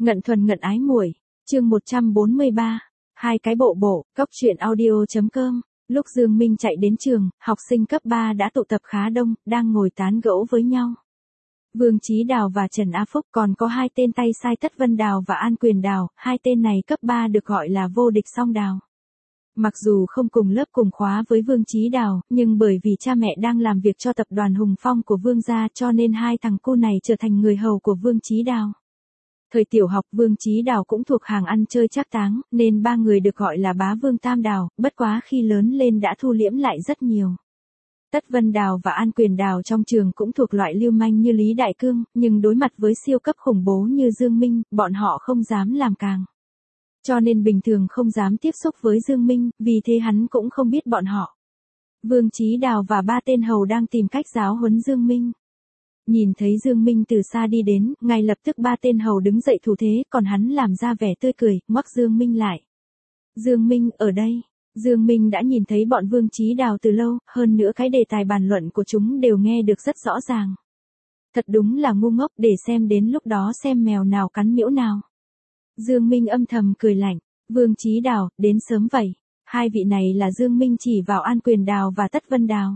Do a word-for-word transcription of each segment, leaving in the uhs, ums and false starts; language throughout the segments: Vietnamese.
Ngận thuần ngận ái muội, chương một trăm bốn mươi ba, hai cái bộ bộ, cốc truyện audio.com. Lúc Dương Minh chạy đến trường, học sinh cấp ba đã tụ tập khá đông, đang ngồi tán gẫu với nhau. Vương Chí Đào và Trần A Phúc, còn có hai tên tay sai Tất Vân Đào và An Quyền Đào, hai tên này cấp ba được gọi là vô địch song đào. Mặc dù không cùng lớp cùng khóa với Vương Chí Đào, nhưng bởi vì cha mẹ đang làm việc cho tập đoàn Hùng Phong của Vương gia cho nên hai thằng cu này trở thành người hầu của Vương Chí Đào. Thời tiểu học Vương Chí Đào cũng thuộc hàng ăn chơi trác táng, nên ba người được gọi là bá Vương Tam Đào, bất quá khi lớn lên đã thu liễm lại rất nhiều. Tất Vân Đào và An Quyền Đào trong trường cũng thuộc loại lưu manh như Lý Đại Cương, nhưng đối mặt với siêu cấp khủng bố như Dương Minh, bọn họ không dám làm càng. Cho nên bình thường không dám tiếp xúc với Dương Minh, vì thế hắn cũng không biết bọn họ. Vương Chí Đào và ba tên hầu đang tìm cách giáo huấn Dương Minh. Nhìn thấy Dương Minh từ xa đi đến, ngay lập tức ba tên hầu đứng dậy thủ thế, còn hắn làm ra vẻ tươi cười, ngoắc Dương Minh lại. Dương Minh, ở đây. Dương Minh đã nhìn thấy bọn Vương Chí Đào từ lâu, hơn nữa cái đề tài bàn luận của chúng đều nghe được rất rõ ràng. Thật đúng là ngu ngốc, để xem đến lúc đó xem mèo nào cắn miễu nào. Dương Minh âm thầm cười lạnh, Vương Chí Đào, đến sớm vậy. Hai vị này là Dương Minh chỉ vào An Quyền Đào và Tất Vân Đào.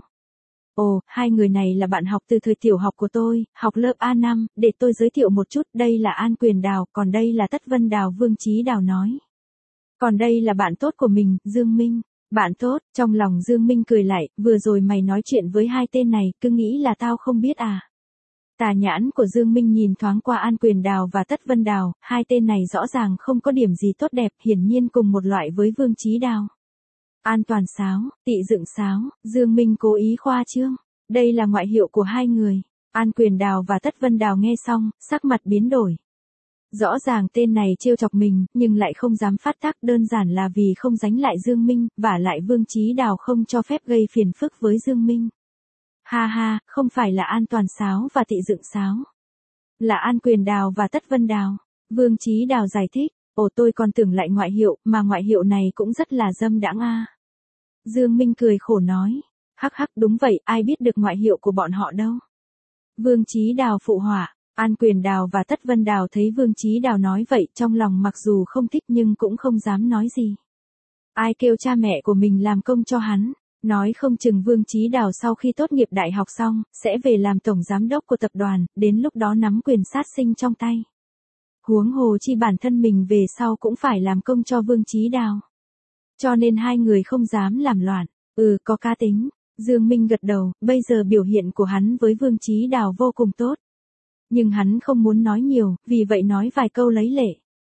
Ồ, hai người này là bạn học từ thời tiểu học của tôi, học lớp A năm, để tôi giới thiệu một chút, đây là An Quyền Đào, còn đây là Tất Vân Đào. Vương Chí Đào nói. Còn đây là bạn tốt của mình, Dương Minh. Bạn tốt, trong lòng Dương Minh cười lại, vừa rồi mày nói chuyện với hai tên này, cứ nghĩ là tao không biết à. Tà nhãn của Dương Minh nhìn thoáng qua An Quyền Đào và Tất Vân Đào, hai tên này rõ ràng không có điểm gì tốt đẹp, hiển nhiên cùng một loại với Vương Chí Đào. An toàn sáo, tị dựng sáo, Dương Minh cố ý khoa trương. Đây là ngoại hiệu của hai người. An Quyền Đào và Tất Vân Đào nghe xong, sắc mặt biến đổi. Rõ ràng tên này trêu chọc mình, nhưng lại không dám phát tác, đơn giản là vì không gánh lại Dương Minh, vả lại Vương Chí Đào không cho phép gây phiền phức với Dương Minh. Ha ha, không phải là An toàn sáo và tị dựng sáo. Là An Quyền Đào và Tất Vân Đào. Vương Chí Đào giải thích, ồ tôi còn tưởng lại ngoại hiệu, mà ngoại hiệu này cũng rất là dâm đãng a. Dương Minh cười khổ nói, hắc hắc đúng vậy, ai biết được ngoại hiệu của bọn họ đâu. Vương Chí Đào phụ họa, An Quyền Đào và Tất Vân Đào thấy Vương Chí Đào nói vậy, trong lòng mặc dù không thích nhưng cũng không dám nói gì. Ai kêu cha mẹ của mình làm công cho hắn, nói không chừng Vương Chí Đào sau khi tốt nghiệp đại học xong, sẽ về làm tổng giám đốc của tập đoàn, đến lúc đó nắm quyền sát sinh trong tay. Huống hồ chi bản thân mình về sau cũng phải làm công cho Vương Chí Đào. Cho nên hai người không dám làm loạn, ừ có cá tính. Dương Minh gật đầu, bây giờ biểu hiện của hắn với Vương Chí Đào vô cùng tốt. Nhưng hắn không muốn nói nhiều, vì vậy nói vài câu lấy lệ.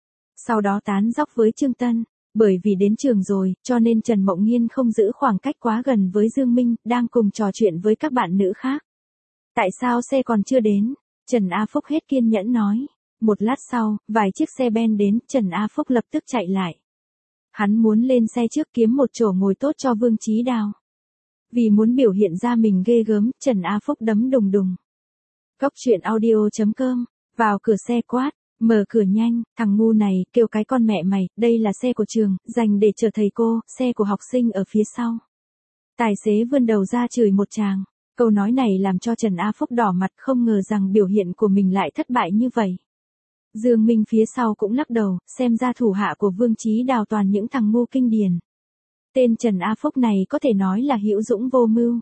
Sau đó tán dóc với Trương Tân, bởi vì đến trường rồi, cho nên Trần Mộng Nghiên không giữ khoảng cách quá gần với Dương Minh, đang cùng trò chuyện với các bạn nữ khác. Tại sao xe còn chưa đến? Trần A Phúc hết kiên nhẫn nói. Một lát sau, vài chiếc xe ben đến, Trần A Phúc lập tức chạy lại. Hắn muốn lên xe trước kiếm một chỗ ngồi tốt cho Vương Chí Đào. Vì muốn biểu hiện ra mình ghê gớm, Trần A Phúc đấm đùng đùng. Cốc truyện audio.com, vào cửa xe quát, mở cửa nhanh, thằng ngu này, kêu cái con mẹ mày, đây là xe của trường, dành để chở thầy cô, xe của học sinh ở phía sau. Tài xế vươn đầu ra chửi một tràng, câu nói này làm cho Trần A Phúc đỏ mặt, không ngờ rằng biểu hiện của mình lại thất bại như vậy. Dương Minh phía sau cũng lắc đầu, xem ra thủ hạ của Vương Chí Đào toàn những thằng ngu kinh điển. Tên Trần A Phúc này có thể nói là hữu dũng vô mưu.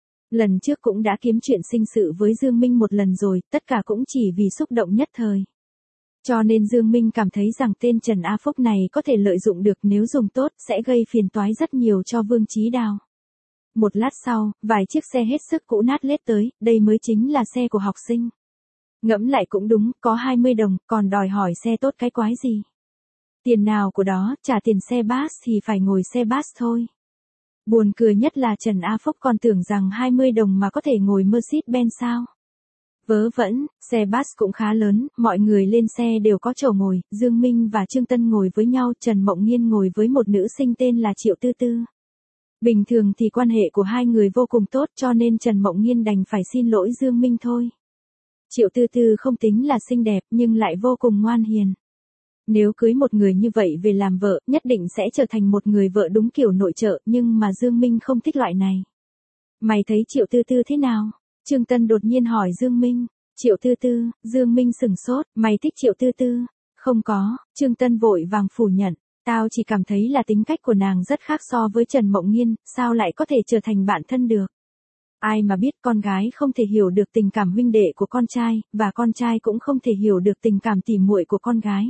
Lần trước cũng đã kiếm chuyện sinh sự với Dương Minh một lần rồi, tất cả cũng chỉ vì xúc động nhất thời. Cho nên Dương Minh cảm thấy rằng tên Trần A Phúc này có thể lợi dụng được, nếu dùng tốt, sẽ gây phiền toái rất nhiều cho Vương Chí Đào. Một lát sau, vài chiếc xe hết sức cũ nát lết tới, đây mới chính là xe của học sinh. Ngẫm lại cũng đúng, có hai mươi đồng, còn đòi hỏi xe tốt cái quái gì. Tiền nào của đó, trả tiền xe bus thì phải ngồi xe bus thôi. Buồn cười nhất là Trần A Phúc còn tưởng rằng hai mươi đồng mà có thể ngồi Mercedes-Benz sao. Vớ vẩn, xe bus cũng khá lớn, mọi người lên xe đều có chỗ ngồi, Dương Minh và Trương Tân ngồi với nhau, Trần Mộng Nghiên ngồi với một nữ sinh tên là Triệu Tư Tư. Bình thường thì quan hệ của hai người vô cùng tốt, cho nên Trần Mộng Nghiên đành phải xin lỗi Dương Minh thôi. Triệu Tư Tư không tính là xinh đẹp nhưng lại vô cùng ngoan hiền. Nếu cưới một người như vậy về làm vợ, nhất định sẽ trở thành một người vợ đúng kiểu nội trợ, nhưng mà Dương Minh không thích loại này. Mày thấy Triệu Tư Tư thế nào? Trương Tân đột nhiên hỏi Dương Minh. Triệu Tư Tư, Dương Minh sửng sốt, mày thích Triệu Tư Tư? Không có, Trương Tân vội vàng phủ nhận. Tao chỉ cảm thấy là tính cách của nàng rất khác so với Trần Mộng Nghiên, sao lại có thể trở thành bạn thân được. Ai mà biết con gái không thể hiểu được tình cảm huynh đệ của con trai, và con trai cũng không thể hiểu được tình cảm tỉ muội của con gái.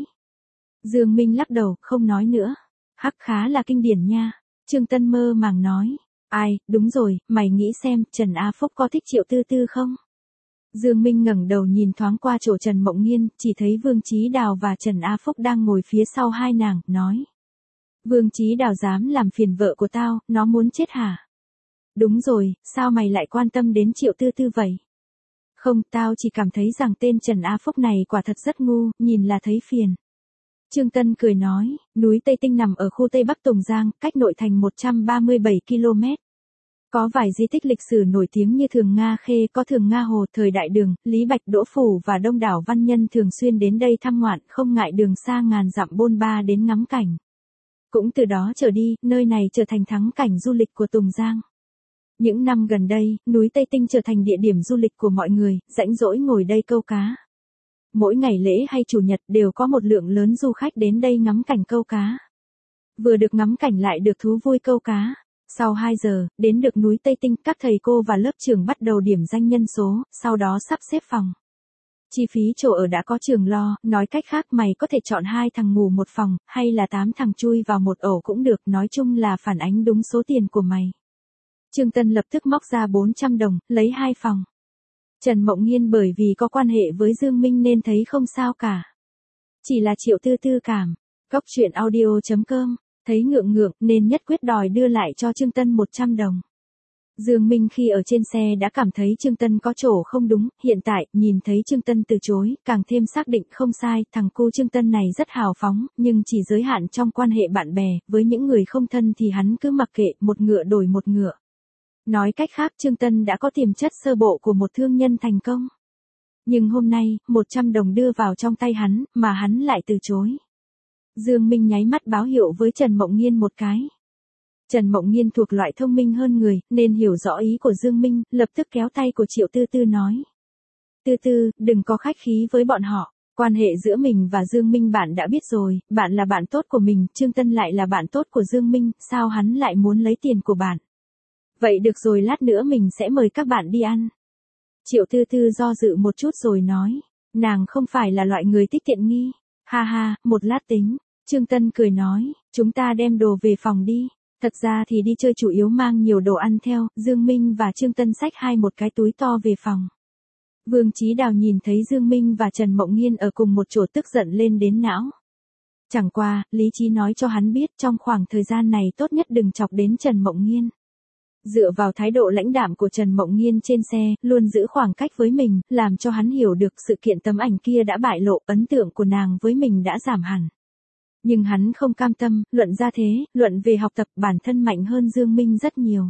Dương Minh lắc đầu, không nói nữa. Hắc khá là kinh điển nha. Trương Tân mơ màng nói. Ai, đúng rồi, mày nghĩ xem, Trần A Phúc có thích Triệu Tư Tư không? Dương Minh ngẩng đầu nhìn thoáng qua chỗ Trần Mộng Nghiên, chỉ thấy Vương Chí Đào và Trần A Phúc đang ngồi phía sau hai nàng, nói. Vương Chí Đào dám làm phiền vợ của tao, nó muốn chết hả? Đúng rồi, sao mày lại quan tâm đến Triệu Tư Tư vậy? Không, tao chỉ cảm thấy rằng tên Trần A Phúc này quả thật rất ngu, nhìn là thấy phiền. Trương Tân cười nói, núi Tây Tinh nằm ở khu Tây Bắc Tùng Giang, cách nội thành một trăm ba mươi bảy ki lô mét. Có vài di tích lịch sử nổi tiếng như Thường Nga Khê, có Thường Nga Hồ, thời Đại Đường, Lý Bạch Đỗ Phủ và đông đảo văn nhân thường xuyên đến đây thăm ngoạn, không ngại đường xa ngàn dặm bôn ba đến ngắm cảnh. Cũng từ đó trở đi, nơi này trở thành thắng cảnh du lịch của Tùng Giang. Những năm gần đây, núi Tây Tinh trở thành địa điểm du lịch của mọi người, rãnh rỗi ngồi đây câu cá. Mỗi ngày lễ hay chủ nhật đều có một lượng lớn du khách đến đây ngắm cảnh câu cá. Vừa được ngắm cảnh lại được thú vui câu cá. Sau hai giờ, đến được núi Tây Tinh, các thầy cô và lớp trưởng bắt đầu điểm danh nhân số, sau đó sắp xếp phòng. Chi phí chỗ ở đã có trường lo, nói cách khác mày có thể chọn hai thằng ngủ một phòng, hay là tám thằng chui vào một ổ cũng được, nói chung là phản ánh đúng số tiền của mày. Trương Tân lập tức móc ra bốn trăm đồng, lấy hai phòng. Trần Mộng Nghiên bởi vì có quan hệ với Dương Minh nên thấy không sao cả. Chỉ là Triệu Tư Tư cảm. Góc truyện audio chấm com, thấy ngượng ngượng nên nhất quyết đòi đưa lại cho Trương Tân một trăm đồng. Dương Minh khi ở trên xe đã cảm thấy Trương Tân có chỗ không đúng, hiện tại, nhìn thấy Trương Tân từ chối, càng thêm xác định không sai, thằng cu Trương Tân này rất hào phóng, nhưng chỉ giới hạn trong quan hệ bạn bè, với những người không thân thì hắn cứ mặc kệ, một ngựa đổi một ngựa. Nói cách khác Trương Tân đã có tiềm chất sơ bộ của một thương nhân thành công. Nhưng hôm nay, một trăm đồng đưa vào trong tay hắn, mà hắn lại từ chối. Dương Minh nháy mắt báo hiệu với Trần Mộng Nghiên một cái. Trần Mộng Nghiên thuộc loại thông minh hơn người, nên hiểu rõ ý của Dương Minh, lập tức kéo tay của Triệu Tư Tư nói. Tư Tư, đừng có khách khí với bọn họ. Quan hệ giữa mình và Dương Minh bạn đã biết rồi, bạn là bạn tốt của mình, Trương Tân lại là bạn tốt của Dương Minh, sao hắn lại muốn lấy tiền của bạn? Vậy được rồi, lát nữa mình sẽ mời các bạn đi ăn. Triệu Tư Tư do dự một chút rồi nói, nàng không phải là loại người thích tiện nghi. Ha ha, một lát tính. Trương Tân cười nói, chúng ta đem đồ về phòng đi. Thật ra thì đi chơi chủ yếu mang nhiều đồ ăn theo, Dương Minh và Trương Tân xách hai một cái túi to về phòng. Vương Chí Đào nhìn thấy Dương Minh và Trần Mộng Nghiên ở cùng một chỗ tức giận lên đến não. Chẳng qua, lý trí nói cho hắn biết trong khoảng thời gian này tốt nhất đừng chọc đến Trần Mộng Nghiên. Dựa vào thái độ lãnh đạm của Trần Mộng Nghiên trên xe, luôn giữ khoảng cách với mình, làm cho hắn hiểu được sự kiện tấm ảnh kia đã bại lộ, ấn tượng của nàng với mình đã giảm hẳn. Nhưng hắn không cam tâm, luận ra thế, luận về học tập bản thân mạnh hơn Dương Minh rất nhiều.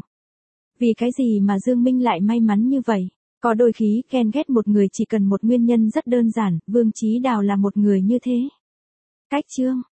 Vì cái gì mà Dương Minh lại may mắn như vậy? Có đôi khi ghen ghét một người chỉ cần một nguyên nhân rất đơn giản, Vương Chí Đào là một người như thế. Cách chương